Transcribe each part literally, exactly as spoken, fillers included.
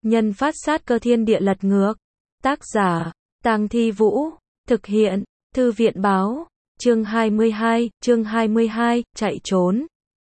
Nhân phát sát cơ thiên địa lật ngược. Tác giả, Tang Thi Vũ. Thực hiện, Thư viện báo. Chương hai mươi hai, chương hai mươi hai, chạy trốn.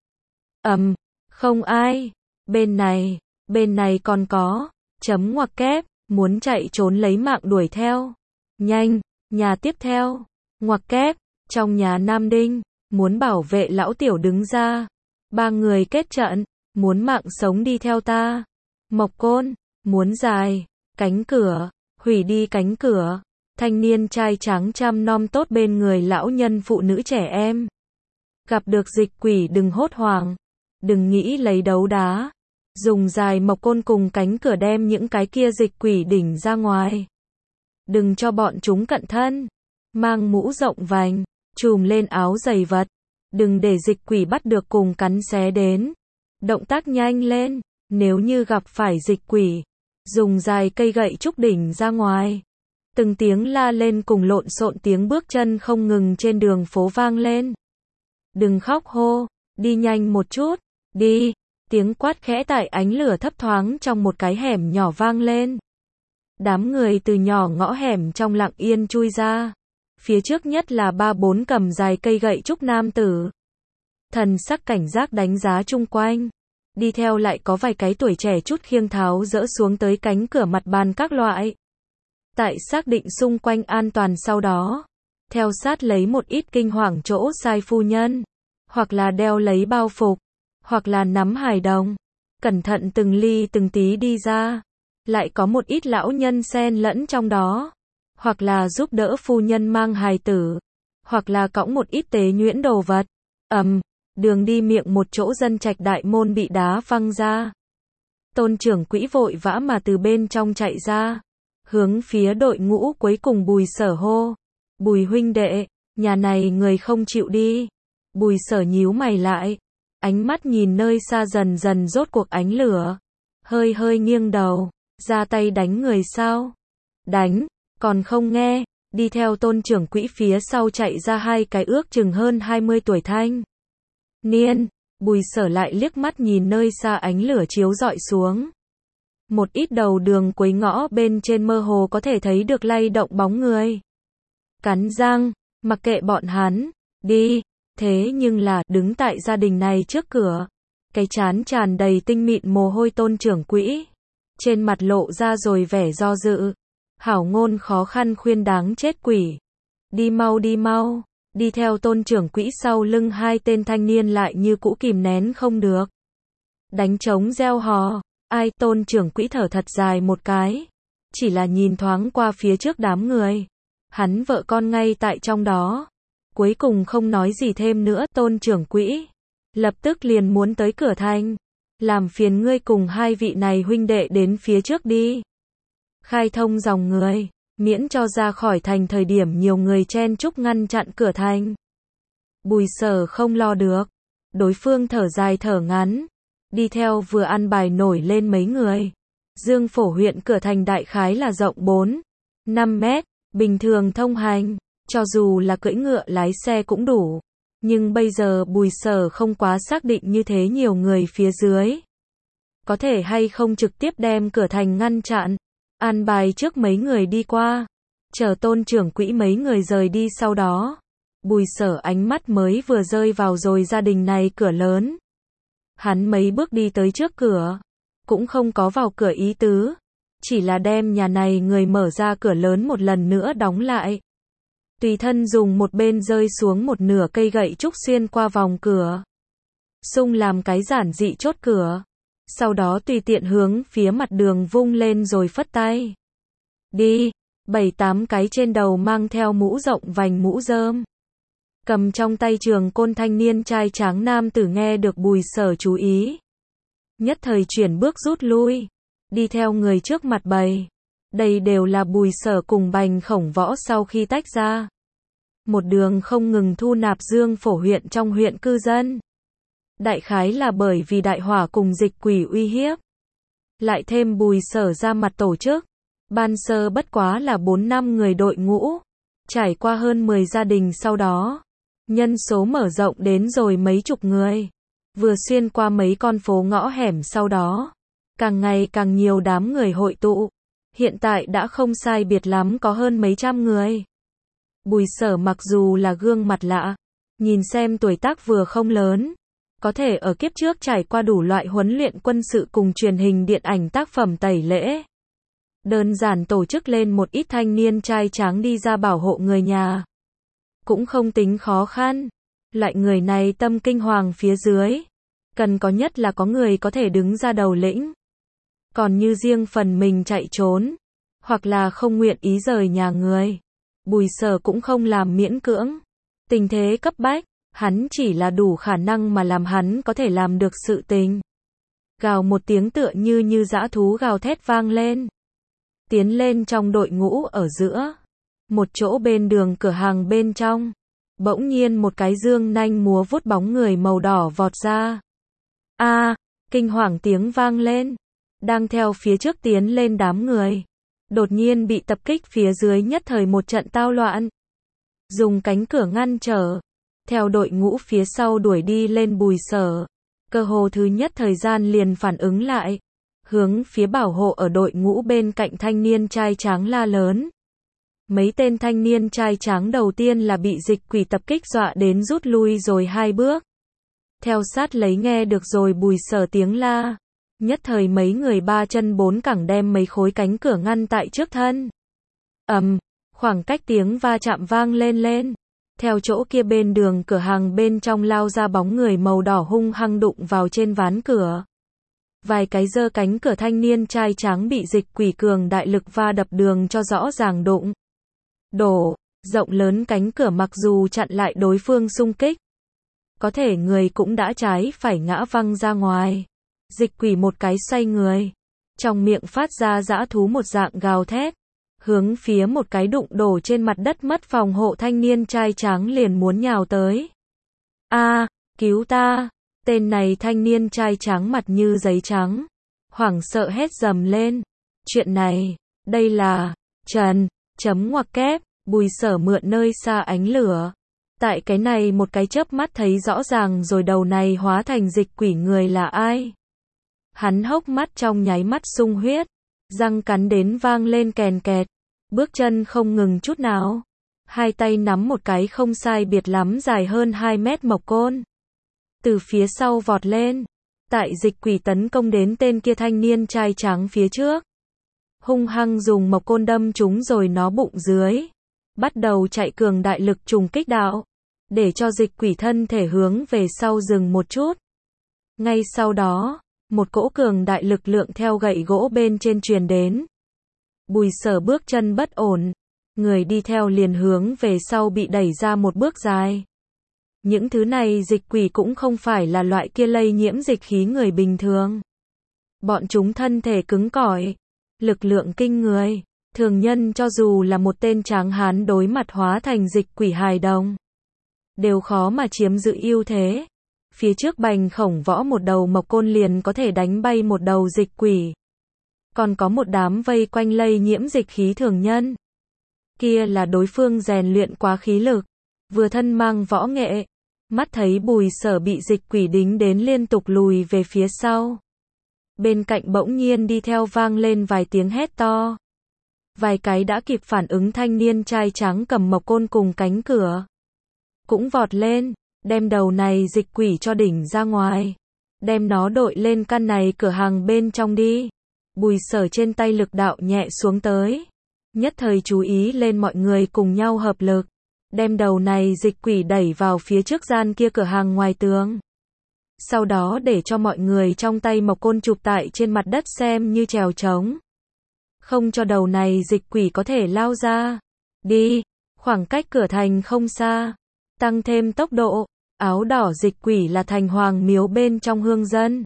Ầm, không ai. Bên này, bên này còn có. Chấm ngoặc kép, muốn chạy trốn lấy mạng đuổi theo. Nhanh, nhà tiếp theo. Ngoặc kép, trong nhà Nam Đinh, muốn bảo vệ lão tiểu đứng ra. Ba người kết trận, muốn mạng sống đi theo ta. Mộc Côn, muốn dài, cánh cửa, hủy đi cánh cửa. Thanh niên trai trắng chăm nom tốt bên người lão nhân phụ nữ trẻ em. Gặp được dịch quỷ đừng hốt hoảng, đừng nghĩ lấy đấu đá. Dùng dài Mộc Côn cùng cánh cửa đem những cái kia dịch quỷ đỉnh ra ngoài. Đừng cho bọn chúng cận thân. Mang mũ rộng vành, trùm lên áo dày vật. Đừng để dịch quỷ bắt được cùng cắn xé đến. Động tác nhanh lên, nếu như gặp phải dịch quỷ, dùng dài cây gậy trúc đỉnh ra ngoài. Từng tiếng la lên cùng lộn xộn tiếng bước chân không ngừng trên đường phố vang lên. Đừng khóc hô, đi nhanh một chút, đi. Tiếng quát khẽ tại ánh lửa thấp thoáng trong một cái hẻm nhỏ vang lên. Đám người từ nhỏ ngõ hẻm trong lặng yên chui ra. Phía trước nhất là ba bốn cầm dài cây gậy trúc nam tử. Thần sắc cảnh giác đánh giá chung quanh. Đi theo lại có vài cái tuổi trẻ chút khiêng tháo dỡ xuống tới cánh cửa mặt bàn các loại. Tại xác định xung quanh an toàn sau đó, theo sát lấy một ít kinh hoàng chỗ sai phu nhân, hoặc là đeo lấy bao phục, hoặc là nắm hài đồng, cẩn thận từng ly từng tí đi ra. Lại có một ít lão nhân xen lẫn trong đó, hoặc là giúp đỡ phu nhân mang hài tử, hoặc là cõng một ít tế nhuyễn đồ vật. Ầm, đường đi miệng một chỗ dân trạch đại môn bị đá văng ra. Tôn trưởng quỹ vội vã mà từ bên trong chạy ra, hướng phía đội ngũ cuối cùng Bùi Sở hô. Bùi huynh đệ, nhà này người không chịu đi. Bùi Sở nhíu mày lại, ánh mắt nhìn nơi xa dần dần rốt cuộc ánh lửa. Hơi hơi nghiêng đầu, ra tay đánh người sao? Đánh, còn không nghe. Đi theo tôn trưởng quỹ phía sau chạy ra hai cái ước chừng hơn hai mươi tuổi thanh niên. Bùi Sở lại liếc mắt nhìn nơi xa ánh lửa chiếu rọi xuống. Một ít đầu đường cuối ngõ bên trên mơ hồ có thể thấy được lay động bóng người. Cắn răng, mặc kệ bọn hắn, đi. Thế nhưng là, đứng tại gia đình này trước cửa, cái trán tràn đầy tinh mịn mồ hôi tôn trưởng quỹ. Trên mặt lộ ra rồi vẻ do dự. Hảo ngôn khó khăn khuyên đáng chết quỷ. Đi mau đi mau. Đi theo tôn trưởng quỹ sau lưng hai tên thanh niên lại như cũ kìm nén không được. Đánh trống reo hò. Ai? Tôn trưởng quỹ thở thật dài một cái. Chỉ là nhìn thoáng qua phía trước đám người. Hắn vợ con ngay tại trong đó. Cuối cùng không nói gì thêm nữa. Tôn trưởng quỹ lập tức liền muốn tới cửa thành. Làm phiền ngươi cùng hai vị này huynh đệ đến phía trước đi. Khai thông dòng người, miễn cho ra khỏi thành thời điểm nhiều người chen chúc ngăn chặn cửa thành. Bùi Sở không lo được. Đối phương thở dài thở ngắn. Đi theo vừa ăn bài nổi lên mấy người. Dương Phổ huyện cửa thành đại khái là rộng bốn, năm mét, bình thường thông hành, cho dù là cưỡi ngựa lái xe cũng đủ. Nhưng bây giờ Bùi Sở không quá xác định như thế nhiều người phía dưới. Có thể hay không trực tiếp đem cửa thành ngăn chặn. An bài trước mấy người đi qua. Chờ tôn trưởng quỹ mấy người rời đi sau đó. Bùi Sở ánh mắt mới vừa rơi vào rồi gia đình này cửa lớn. Hắn mấy bước đi tới trước cửa. Cũng không có vào cửa ý tứ. Chỉ là đem nhà này người mở ra cửa lớn một lần nữa đóng lại. Tùy thân dùng một bên rơi xuống một nửa cây gậy trúc xuyên qua vòng cửa. Xung làm cái giản dị chốt cửa. Sau đó tùy tiện hướng phía mặt đường vung lên rồi phất tay. Đi, bảy tám cái trên đầu mang theo mũ rộng vành mũ rơm. Cầm trong tay trường côn thanh niên trai tráng nam tử nghe được Bùi Sở chú ý. Nhất thời chuyển bước rút lui. Đi theo người trước mặt bầy. Đây đều là Bùi Sở cùng Bành Khổng Võ sau khi tách ra. Một đường không ngừng thu nạp Dương Phổ huyện trong huyện cư dân. Đại khái là bởi vì đại hỏa cùng dịch quỷ uy hiếp. Lại thêm Bùi Sở ra mặt tổ chức. Ban sơ bất quá là bốn năm người đội ngũ. Trải qua hơn mười gia đình sau đó. Nhân số mở rộng đến rồi mấy chục người. Vừa xuyên qua mấy con phố ngõ hẻm sau đó. Càng ngày càng nhiều đám người hội tụ. Hiện tại đã không sai biệt lắm có hơn mấy trăm người. Bùi Sở mặc dù là gương mặt lạ, nhìn xem tuổi tác vừa không lớn, có thể ở kiếp trước trải qua đủ loại huấn luyện quân sự cùng truyền hình điện ảnh tác phẩm tẩy lễ. Đơn giản tổ chức lên một ít thanh niên trai tráng đi ra bảo hộ người nhà. Cũng không tính khó khăn. Loại người này tâm kinh hoàng phía dưới. Cần có nhất là có người có thể đứng ra đầu lĩnh. Còn như riêng phần mình chạy trốn, hoặc là không nguyện ý rời nhà người, Bùi Sở cũng không làm miễn cưỡng. Tình thế cấp bách, hắn chỉ là đủ khả năng mà làm hắn có thể làm được sự tình. Gào một tiếng tựa như như dã thú gào thét vang lên. Tiến lên trong đội ngũ ở giữa. Một chỗ bên đường cửa hàng bên trong. Bỗng nhiên một cái dương nanh múa vuốt bóng người màu đỏ vọt ra. A, kinh hoàng tiếng vang lên. Đang theo phía trước tiến lên đám người. Đột nhiên bị tập kích phía dưới nhất thời một trận tao loạn. Dùng cánh cửa ngăn trở. Theo đội ngũ phía sau đuổi đi lên Bùi Sở. Cơ hồ thứ nhất thời gian liền phản ứng lại. Hướng phía bảo hộ ở đội ngũ bên cạnh thanh niên trai tráng la lớn. Mấy tên thanh niên trai tráng đầu tiên là bị dịch quỷ tập kích dọa đến rút lui rồi hai bước. Theo sát lấy nghe được rồi Bùi Sở tiếng la. Nhất thời mấy người ba chân bốn cẳng đem mấy khối cánh cửa ngăn tại trước thân. Ầm, khoảng cách tiếng va chạm vang lên lên. Theo chỗ kia bên đường cửa hàng bên trong lao ra bóng người màu đỏ hung hăng đụng vào trên ván cửa. Vài cái giơ cánh cửa thanh niên trai tráng bị dịch quỷ cường đại lực va đập đường cho rõ ràng đụng. Đổ, rộng lớn cánh cửa mặc dù chặn lại đối phương xung kích. Có thể người cũng đã trái phải ngã văng ra ngoài. Dịch quỷ một cái xoay người. Trong miệng phát ra dã thú một dạng gào thét. Hướng phía một cái đụng đổ trên mặt đất mất phòng hộ thanh niên trai tráng liền muốn nhào tới. A, cứu ta. Tên này thanh niên trai trắng mặt như giấy trắng. Hoảng sợ hét dầm lên. Chuyện này, đây là, Trần, chấm ngoặc kép, Bùi Sở mượn nơi xa ánh lửa. Tại cái này một cái chớp mắt thấy rõ ràng rồi đầu này hóa thành dịch quỷ người là ai. Hắn hốc mắt trong nháy mắt sung huyết. Răng cắn đến vang lên kèn kẹt. Bước chân không ngừng chút nào. Hai tay nắm một cái không sai biệt lắm dài hơn hai mét mộc côn. Từ phía sau vọt lên. Tại dịch quỷ tấn công đến tên kia thanh niên trai trắng phía trước. Hung hăng dùng mộc côn đâm trúng rồi nó bụng dưới. Bắt đầu chạy cường đại lực trùng kích đạo. Để cho dịch quỷ thân thể hướng về sau dừng một chút. Ngay sau đó, một cỗ cường đại lực lượng theo gậy gỗ bên trên truyền đến. Bùi Sở bước chân bất ổn. Người đi theo liền hướng về sau bị đẩy ra một bước dài. Những thứ này dịch quỷ cũng không phải là loại kia lây nhiễm dịch khí người bình thường. Bọn chúng thân thể cứng cỏi, lực lượng kinh người, thường nhân cho dù là một tên tráng hán đối mặt hóa thành dịch quỷ hài đồng, đều khó mà chiếm giữ ưu thế. Phía trước bành khổng võ một đầu mộc côn liền có thể đánh bay một đầu dịch quỷ. Còn có một đám vây quanh lây nhiễm dịch khí thường nhân. Kia là đối phương rèn luyện quá khí lực, vừa thân mang võ nghệ. Mắt thấy Bùi Sở bị dịch quỷ đính đến liên tục lùi về phía sau. Bên cạnh bỗng nhiên đi theo vang lên vài tiếng hét to. Vài cái đã kịp phản ứng thanh niên trai trắng cầm mộc côn cùng cánh cửa. Cũng vọt lên, đem đầu này dịch quỷ cho đỉnh ra ngoài. Đem nó đội lên căn này cửa hàng bên trong đi. Bùi Sở trên tay lực đạo nhẹ xuống tới. Nhất thời chú ý lên mọi người cùng nhau hợp lực. Đem đầu này dịch quỷ đẩy vào phía trước gian kia cửa hàng ngoài tường. Sau đó để cho mọi người trong tay mộc côn chụp tại trên mặt đất xem như trèo trống. Không cho đầu này dịch quỷ có thể lao ra. Đi, khoảng cách cửa thành không xa. Tăng thêm tốc độ. Áo đỏ dịch quỷ là thành hoàng miếu bên trong hương dân.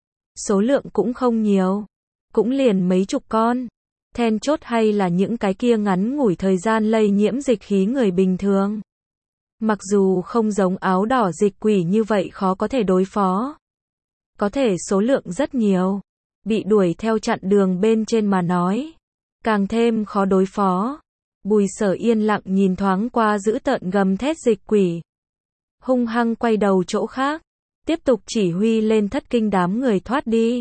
Số lượng cũng không nhiều. Cũng liền mấy chục con. Then chốt hay là những cái kia ngắn ngủi thời gian lây nhiễm dịch khí người bình thường. Mặc dù không giống áo đỏ dịch quỷ như vậy khó có thể đối phó. Có thể số lượng rất nhiều. Bị đuổi theo chặn đường bên trên mà nói. Càng thêm khó đối phó. Bùi Sở yên lặng nhìn thoáng qua giữ tợn gầm thét dịch quỷ. Hung hăng quay đầu chỗ khác. Tiếp tục chỉ huy lên thất kinh đám người thoát đi.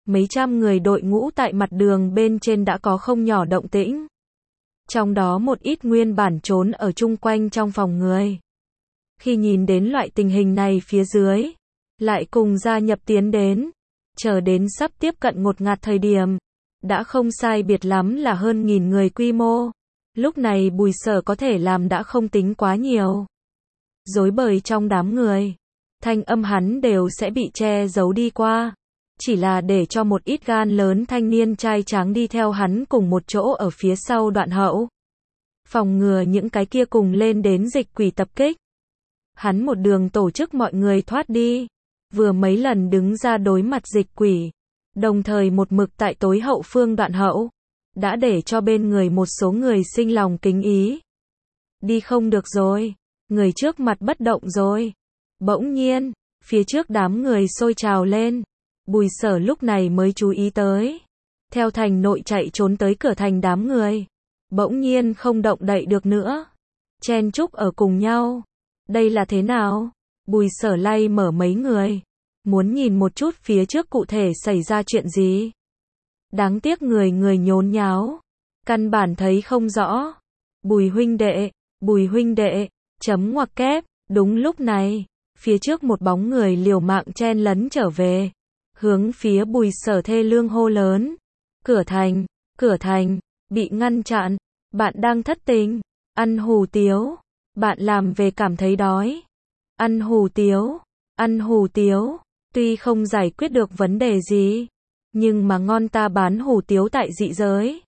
mấy trăm người đội ngũ tại mặt đường bên trên đã có không nhỏ động tĩnh. Trong đó một ít nguyên bản trốn ở chung quanh trong phòng người. Khi nhìn đến loại tình hình này phía dưới, lại cùng gia nhập tiến đến, chờ đến sắp tiếp cận ngột ngạt thời điểm, đã không sai biệt lắm là hơn nghìn người quy mô. Lúc này Bùi Sở có thể làm đã không tính quá nhiều. Rối bời trong đám người, thanh âm hắn đều sẽ bị che giấu đi qua. Chỉ là để cho một ít gan lớn thanh niên trai tráng đi theo hắn cùng một chỗ ở phía sau đoạn hậu. Phòng ngừa những cái kia cùng lên đến dịch quỷ tập kích. Hắn một đường tổ chức mọi người thoát đi. Vừa mấy lần đứng ra đối mặt dịch quỷ. Đồng thời một mực tại tối hậu phương đoạn hậu. Đã để cho bên người một số người sinh lòng kính ý. Đi không được rồi. Người trước mặt bất động rồi. Bỗng nhiên, phía trước đám người sôi trào lên. Bùi Sở lúc này mới chú ý tới. Theo thành nội chạy trốn tới cửa thành đám người. Bỗng nhiên không động đậy được nữa. Chen chúc ở cùng nhau. Đây là thế nào? Bùi Sở lay mở mấy người. Muốn nhìn một chút phía trước cụ thể xảy ra chuyện gì. Đáng tiếc người người nhốn nháo. Căn bản thấy không rõ. Bùi huynh đệ, Bùi huynh đệ, chấm ngoặc kép. Đúng lúc này, phía trước một bóng người liều mạng chen lấn trở về. Hướng phía Bùi Sở thê lương hô lớn. Cửa thành, cửa thành, bị ngăn chặn. Bạn đang thất tình, ăn hủ tiếu. Bạn làm về cảm thấy đói. Ăn hủ tiếu, ăn hủ tiếu. Tuy không giải quyết được vấn đề gì, nhưng mà ngon ta bán hủ tiếu tại dị giới.